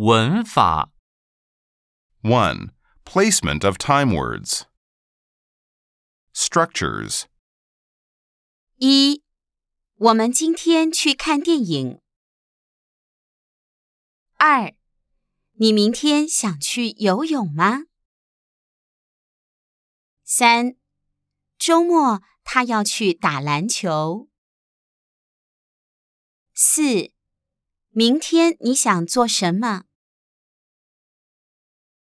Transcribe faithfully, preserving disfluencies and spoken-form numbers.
文法 one. Placement of time words. Structures. 一，我们今天去看电影。二，你明天想去游泳吗？三，周末他要去打篮球。四，明天你想做什么？